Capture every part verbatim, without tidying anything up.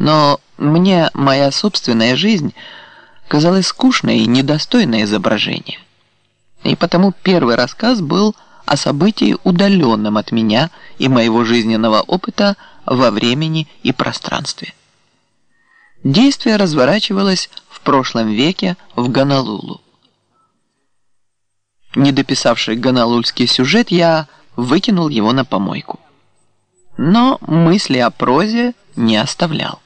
Но мне моя собственная жизнь казалась скучной и недостойной изображения. И потому первый рассказ был о событии, удаленном от меня и моего жизненного опыта во времени и пространстве. Действие разворачивалось в прошлом веке в Гонолулу. Не дописавший гонолульский сюжет, я выкинул его на помойку. Но мысли о прозе не оставлял.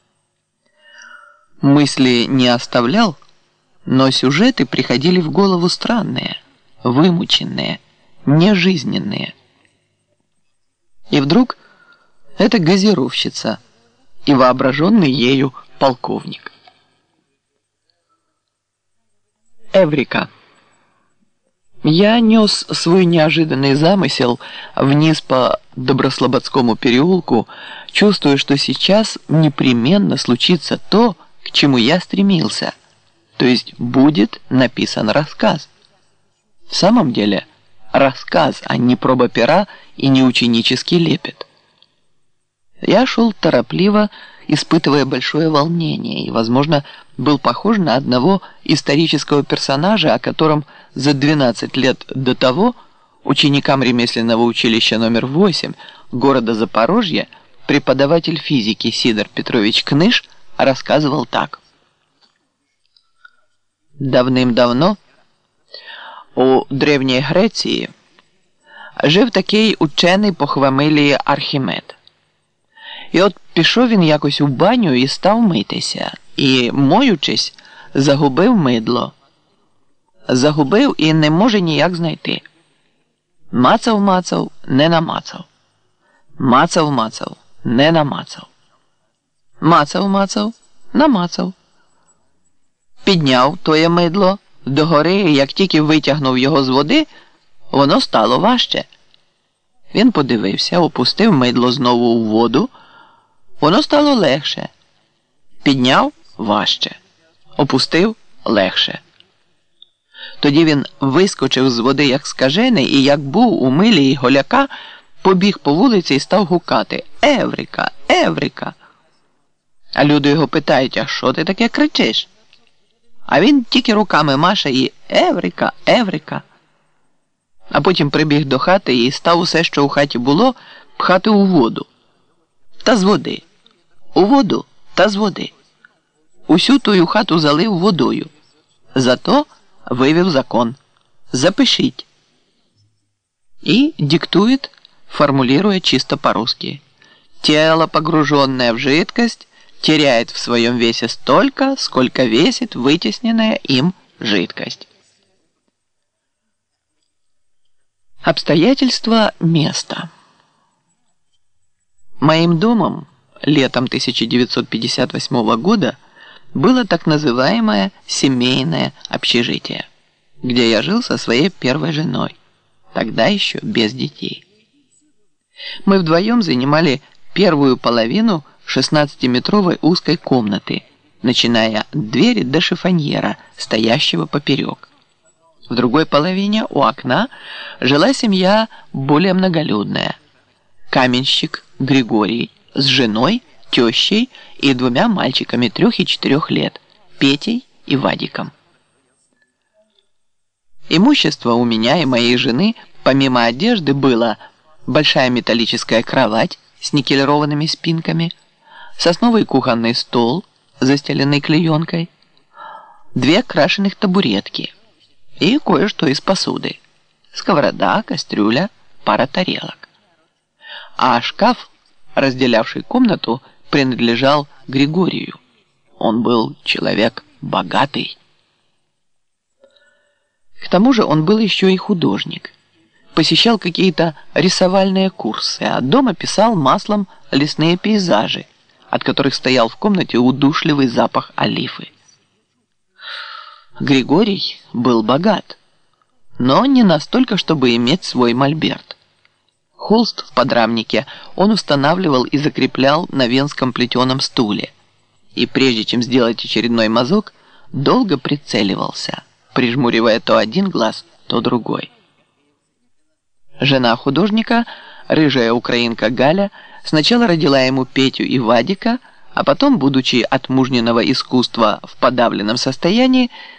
Мысли не оставлял, но сюжеты приходили в голову странные, вымученные, нежизненные. И вдруг эта газировщица и воображенный ею полковник. Эврика. Я нес свой неожиданный замысел вниз по Доброслободскому переулку, чувствуя, что сейчас непременно случится то, к чему я стремился, то есть будет написан рассказ. В самом деле рассказ, а не проба пера и не ученический лепет. Я шел торопливо, испытывая большое волнение и, возможно, был похож на одного исторического персонажа, о котором за двенадцать лет до того ученикам ремесленного училища номер восемь города Запорожья преподаватель физики Сидор Петрович Кныш рассказывал так. Давним-давно у Древній Греції жив такий учений по хвамилії Архімед. І от пішов він якось у баню і став митися. І, моючись, загубив мидло. Загубив і не може ніяк знайти. Мацав-мацав, не намацав. Мацав-мацав, не намацав. Мацав-мацав, намацав. Підняв тоє мидло догори, і як тільки витягнув його з води, воно стало важче. Він подивився, опустив мидло знову у воду, воно стало легше. Підняв – важче. Опустив – легше. Тоді він вискочив з води, як скажений, і як був у милі й голяка, побіг по вулиці і став гукати «Еврика! Еврика!». А люди його питають, а що ти таке кричиш? А він тільки руками маше і «Еврика! Еврика!». А потім прибіг до хати і став усе, що у хаті було, пхати у воду. Та з води. У воду та з води. Усю тую хату залив водою. Зато вывел закон. Запишіть. И диктует, формулируя чисто по-русски. Тело, погруженное в жидкость, теряет в своем весе столько, сколько весит вытесненная им жидкость. Обстоятельства места. Моим домом летом тысяча девятьсот пятьдесят восьмого года было так называемое семейное общежитие, где я жил со своей первой женой, тогда еще без детей. Мы вдвоем занимали первую половину шестнадцатиметровой узкой комнаты, начиная от двери до шифоньера, стоящего поперек. В другой половине у окна жила семья более многолюдная. Каменщик Григорий с женой, тещей и двумя мальчиками трех и четырех лет, Петей и Вадиком. Имущество у меня и моей жены, помимо одежды, было большая металлическая кровать с никелированными спинками, сосновый кухонный стол, застеленный клеенкой, две крашеных табуретки и кое-что из посуды, сковорода, кастрюля, пара тарелок. А шкаф, разделявший комнату, принадлежал Григорию. Он был человек богатый. К тому же он был еще и художник. Посещал какие-то рисовальные курсы, а дома писал маслом лесные пейзажи, от которых стоял в комнате удушливый запах олифы. Григорий был богат, но не настолько, чтобы иметь свой мольберт. Холст в подрамнике он устанавливал и закреплял на венском плетеном стуле, и прежде чем сделать очередной мазок, долго прицеливался, прижмуривая то один глаз, то другой. Жена художника, рыжая украинка Галя, сначала родила ему Петю и Вадика, А потом, будучи от мужниного искусства в подавленном состоянии,